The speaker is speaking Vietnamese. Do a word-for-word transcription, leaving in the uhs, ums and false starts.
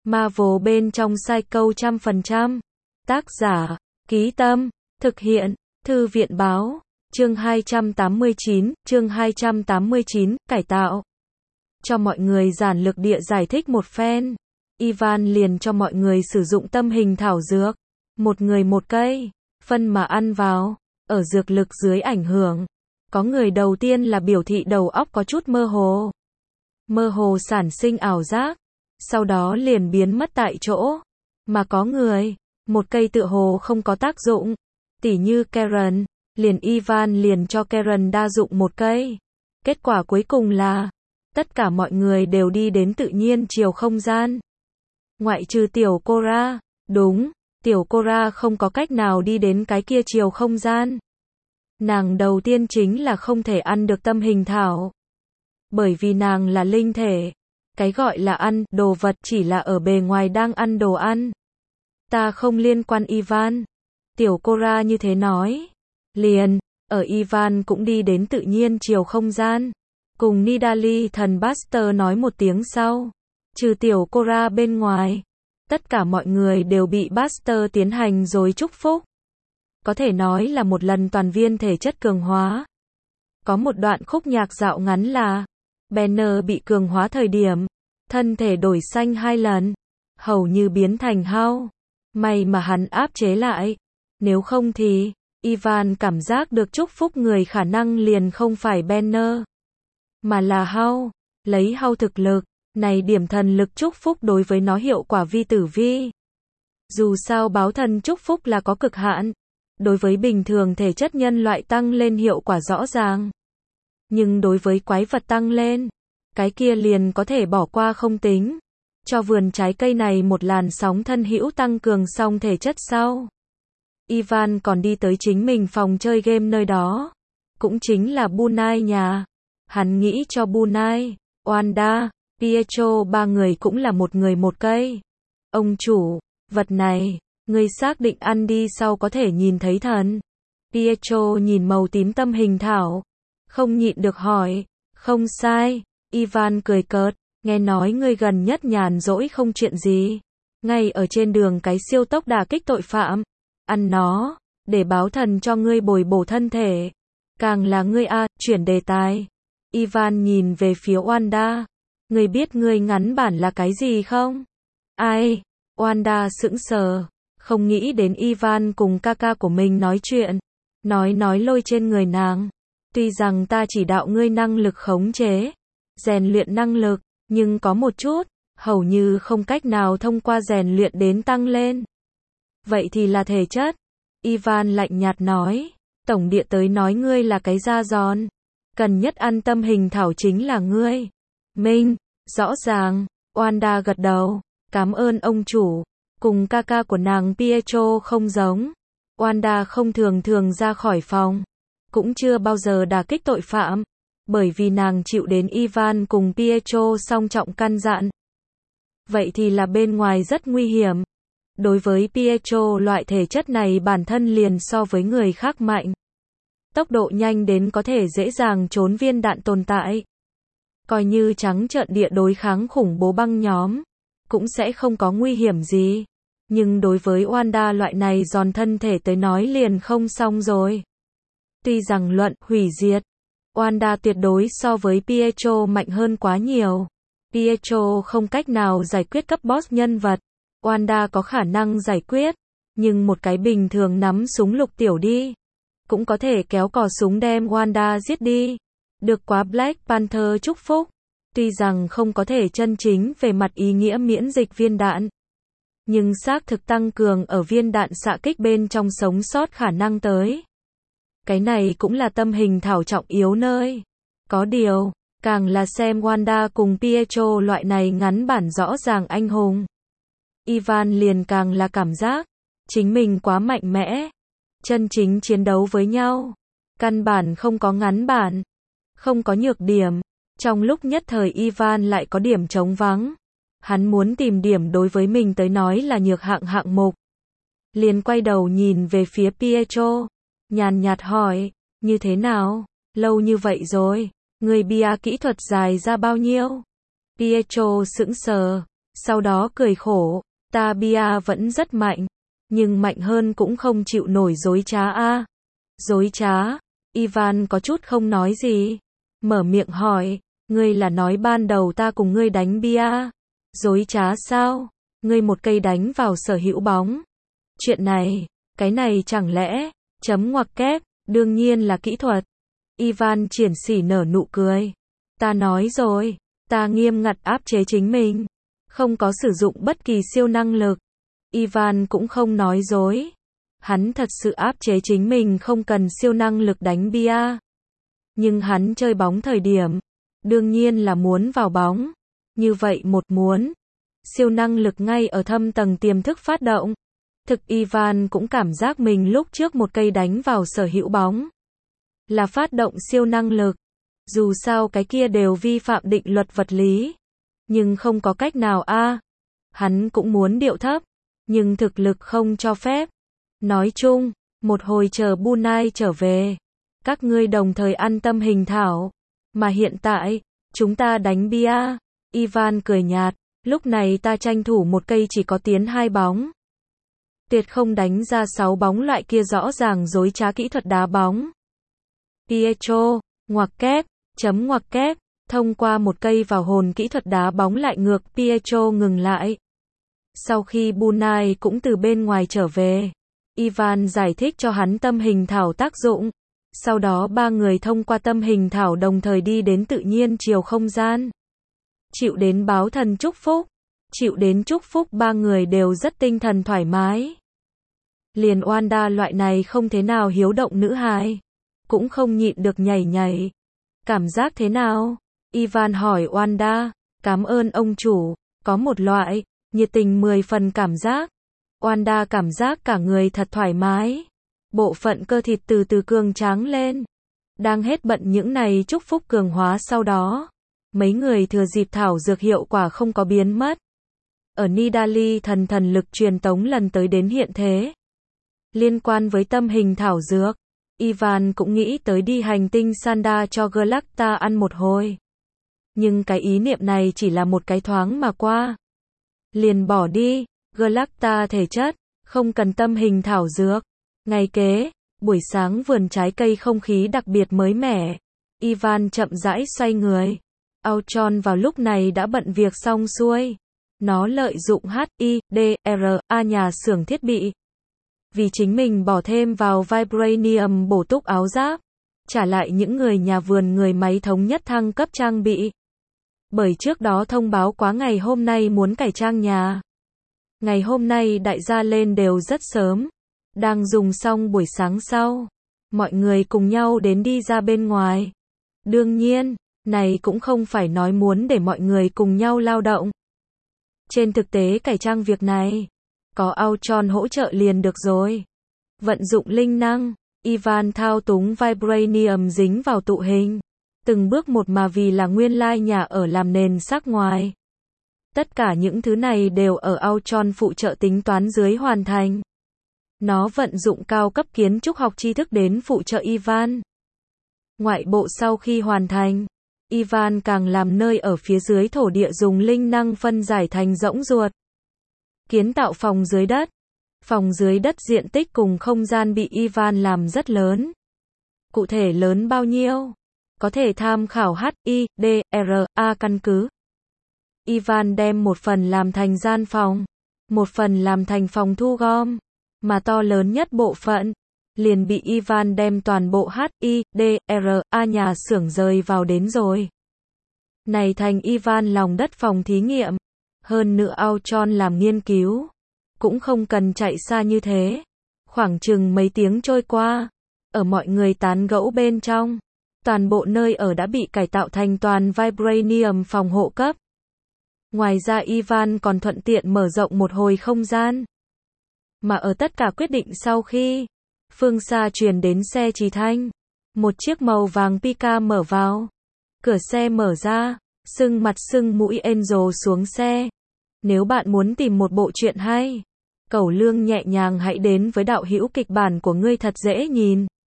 Marvel bên trong Psycho trăm phần trăm. Tác giả, Ký Tâm, thực hiện, Thư viện Báo, chương hai trăm tám mươi chín, chương hai trăm tám mươi chín, cải tạo. Cho mọi người giản lược địa giải thích một phen. Ivan liền cho mọi người sử dụng tâm hình thảo dược. Một người một cây, phân mà ăn vào, ở dược lực dưới ảnh hưởng. Có người đầu tiên là biểu thị đầu óc có chút mơ hồ. Mơ hồ sản sinh ảo giác, sau đó liền biến mất tại chỗ. Mà có người, một cây tựa hồ không có tác dụng, tỉ như Karen, liền Ivan liền cho Karen đa dụng một cây. Kết quả cuối cùng là, tất cả mọi người đều đi đến tự nhiên chiều không gian. Ngoại trừ tiểu Cora, đúng, tiểu Cora không có cách nào đi đến cái kia chiều không gian. Nàng đầu tiên chính là không thể ăn được tâm hình thảo. Bởi vì nàng là linh thể. Cái gọi là ăn đồ vật chỉ là ở bề ngoài đang ăn đồ ăn. Ta không liên quan Ivan. Tiểu Cora như thế nói. Liền, ở Ivan cũng đi đến tự nhiên chiều không gian. Cùng Nidalee thần Buster nói một tiếng sau. Trừ tiểu Cora bên ngoài. Tất cả mọi người đều bị Buster tiến hành rồi chúc phúc. Có thể nói là một lần toàn viên thể chất cường hóa. Có một đoạn khúc nhạc dạo ngắn là Banner bị cường hóa thời điểm, thân thể đổi xanh hai lần, hầu như biến thành hao. May mà hắn áp chế lại. Nếu không thì, Ivan cảm giác được chúc phúc người khả năng liền không phải Banner, mà là hao. Lấy hao thực lực, này điểm thần lực chúc phúc đối với nó hiệu quả vi tử vi. Dù sao báo thần chúc phúc là có cực hạn. Đối với bình thường thể chất nhân loại tăng lên hiệu quả rõ ràng. Nhưng đối với quái vật tăng lên, cái kia liền có thể bỏ qua không tính. Cho vườn trái cây này một làn sóng thân hữu tăng cường xong thể chất sau. Ivan còn đi tới chính mình phòng chơi game nơi đó. Cũng chính là Bunai nhà. Hắn nghĩ cho Bunai, Wanda, Pietro ba người cũng là một người một cây. Ông chủ, vật này, ngươi xác định ăn đi sau có thể nhìn thấy thần. Pietro nhìn màu tím tâm hình thảo. Không nhịn được hỏi. Không sai. Ivan cười cợt. Nghe nói ngươi gần nhất nhàn rỗi không chuyện gì. Ngay ở trên đường cái siêu tốc đả kích tội phạm. Ăn nó. Để báo thần cho ngươi bồi bổ thân thể. Càng là ngươi a, chuyển đề tài. Ivan nhìn về phía Wanda. Ngươi biết ngươi ngắn bản là cái gì không? Ai? Wanda sững sờ. Không nghĩ đến Ivan cùng ca ca của mình nói chuyện. Nói nói lôi trên người nàng. Tuy rằng ta chỉ đạo ngươi năng lực khống chế, rèn luyện năng lực, nhưng có một chút, hầu như không cách nào thông qua rèn luyện đến tăng lên. Vậy thì là thể chất. Ivan lạnh nhạt nói. Tổng địa tới nói ngươi là cái da giòn. Cần nhất ăn tâm hình thảo chính là ngươi. Minh, rõ ràng. Wanda gật đầu. Cảm ơn ông chủ. Cùng ca ca của nàng Pietro không giống. Wanda không thường thường ra khỏi phòng. Cũng chưa bao giờ đả kích tội phạm. Bởi vì nàng chịu đến Ivan cùng Pietro song trọng căn dặn. Vậy thì là bên ngoài rất nguy hiểm. Đối với Pietro loại thể chất này bản thân liền so với người khác mạnh. Tốc độ nhanh đến có thể dễ dàng trốn viên đạn tồn tại. Coi như trắng trợn địa đối kháng khủng bố băng nhóm. Cũng sẽ không có nguy hiểm gì. Nhưng đối với Wanda loại này giòn thân thể tới nói liền không xong rồi. Tuy rằng luận hủy diệt, Wanda tuyệt đối so với Pietro mạnh hơn quá nhiều. Pietro không cách nào giải quyết cấp boss nhân vật. Wanda có khả năng giải quyết. Nhưng một cái bình thường nắm súng lục tiểu đi. Cũng có thể kéo cò súng đem Wanda giết đi. Được quá Black Panther chúc phúc. Tuy rằng không có thể chân chính về mặt ý nghĩa miễn dịch viên đạn. Nhưng xác thực tăng cường ở viên đạn xạ kích bên trong sống sót khả năng tới. Cái này cũng là tâm hình thảo trọng yếu nơi. Có điều, càng là xem Wanda cùng Pietro loại này ngắn bản rõ ràng anh hùng. Ivan liền càng là cảm giác, chính mình quá mạnh mẽ. Chân chính chiến đấu với nhau. Căn bản không có ngắn bản. Không có nhược điểm. Trong lúc nhất thời Ivan lại có điểm trống vắng. Hắn muốn tìm điểm đối với mình tới nói là nhược hạng hạng mục. Liền quay đầu nhìn về phía Pietro. Nhàn nhạt hỏi, như thế nào? Lâu như vậy rồi, người bia kỹ thuật dài ra bao nhiêu? Pietro sững sờ, Sau đó cười khổ, ta bia vẫn rất mạnh, nhưng mạnh hơn cũng không chịu nổi dối trá a. Dối trá? Ivan có chút không nói gì. Mở miệng hỏi, ngươi là nói ban đầu ta cùng ngươi đánh bia. Dối trá sao? Ngươi một cây đánh vào sở hữu bóng. Chuyện này, cái này chẳng lẽ, chấm ngoặc kép, đương nhiên là kỹ thuật. Ivan triển sỉ nở nụ cười. Ta nói rồi, ta nghiêm ngặt áp chế chính mình, không có sử dụng bất kỳ siêu năng lực. Ivan cũng không nói dối. Hắn thật sự áp chế chính mình không cần siêu năng lực đánh bia. Nhưng hắn chơi bóng thời điểm, đương nhiên là muốn vào bóng. Như vậy một muốn, siêu năng lực ngay ở thâm tầng tiềm thức phát động. Thực Ivan cũng cảm giác mình lúc trước một cây đánh vào sở hữu bóng là phát động siêu năng lực. Dù sao cái kia đều vi phạm định luật vật lý. Nhưng không có cách nào a. Hắn cũng muốn điệu thấp, nhưng thực lực không cho phép. Nói chung, một hồi chờ Bunai trở về, các ngươi đồng thời ăn tâm hình thảo. Mà hiện tại, chúng ta đánh bia. Ivan cười nhạt, lúc này ta tranh thủ một cây chỉ có tiến hai bóng. Tuyệt không đánh ra sáu bóng loại kia rõ ràng dối trá kỹ thuật đá bóng. Pietro, ngoặc kép, chấm ngoặc kép, thông qua một cây vào hồn kỹ thuật đá bóng lại ngược Pietro ngừng lại. Sau khi Bunai cũng từ bên ngoài trở về, Ivan giải thích cho hắn tâm hình thảo tác dụng. Sau đó ba người thông qua tâm hình thảo đồng thời đi đến tự nhiên chiều không gian. Chịu đến báo thần chúc phúc. Chịu đến chúc phúc ba người đều rất tinh thần thoải mái. Liền Wanda loại này không thế nào hiếu động nữ hài, cũng không nhịn được nhảy nhảy. Cảm giác thế nào? Ivan hỏi Wanda. Cảm ơn ông chủ, có một loại nhiệt tình mười phần cảm giác. Wanda cảm giác cả người thật thoải mái. Bộ phận cơ thịt từ từ cường tráng lên. Đang hết bận những này chúc phúc cường hóa sau đó. Mấy người thừa dịp thảo dược hiệu quả không có biến mất. Ở Nidalee thần thần lực truyền tống lần tới đến hiện thế. Liên quan với tâm hình thảo dược, Ivan cũng nghĩ tới đi hành tinh Sanda cho Galacta ăn một hồi. Nhưng cái ý niệm này chỉ là một cái thoáng mà qua. Liền bỏ đi, Galacta thể chất, không cần tâm hình thảo dược. Ngày kế, buổi sáng vườn trái cây không khí đặc biệt mới mẻ. Ivan chậm rãi xoay người. Ultron vào lúc này đã bận việc xong xuôi. Nó lợi dụng H I D R A nhà xưởng thiết bị. Vì chính mình bỏ thêm vào Vibranium bổ túc áo giáp. Trả lại những người nhà vườn người máy thống nhất thăng cấp trang bị. Bởi trước đó thông báo quá ngày hôm nay muốn cải trang nhà. Ngày hôm nay đại gia lên đều rất sớm. Đang dùng xong buổi sáng sau. Mọi người cùng nhau đến đi ra bên ngoài. Đương nhiên, này cũng không phải nói muốn để mọi người cùng nhau lao động. Trên thực tế cải trang việc này, có Ultron hỗ trợ liền được rồi. Vận dụng linh năng, Ivan thao túng Vibranium dính vào tụ hình. Từng bước một mà vì là nguyên lai nhà ở làm nền sắc ngoài. Tất cả những thứ này đều ở Ultron phụ trợ tính toán dưới hoàn thành. Nó vận dụng cao cấp kiến trúc học tri thức đến phụ trợ Ivan. Ngoại bộ sau khi hoàn thành, Ivan càng làm nơi ở phía dưới thổ địa dùng linh năng phân giải thành rỗng ruột. Kiến tạo phòng dưới đất. Phòng dưới đất diện tích cùng không gian bị Ivan làm rất lớn. Cụ thể lớn bao nhiêu? Có thể tham khảo H I D R A căn cứ. Ivan đem một phần làm thành gian phòng, một phần làm thành phòng thu gom, mà to lớn nhất bộ phận liền bị Ivan đem toàn bộ H I D R A nhà xưởng rời vào đến rồi. Này thành Ivan lòng đất phòng thí nghiệm. Hơn nữa Ultron làm nghiên cứu, cũng không cần chạy xa như thế. Khoảng chừng mấy tiếng trôi qua, ở mọi người tán gẫu bên trong, toàn bộ nơi ở đã bị cải tạo thành toàn Vibranium phòng hộ cấp. Ngoài ra Ivan còn thuận tiện mở rộng một hồi không gian. Mà ở tất cả quyết định sau khi, phương xa truyền đến xe trì thanh. Một chiếc màu vàng Pika mở vào. Cửa xe mở ra, sưng mặt sưng mũi Angel xuống xe. Nếu bạn muốn tìm một bộ truyện hay, cẩu lương nhẹ nhàng hãy đến với đạo hữu kịch bản của ngươi thật dễ nhìn.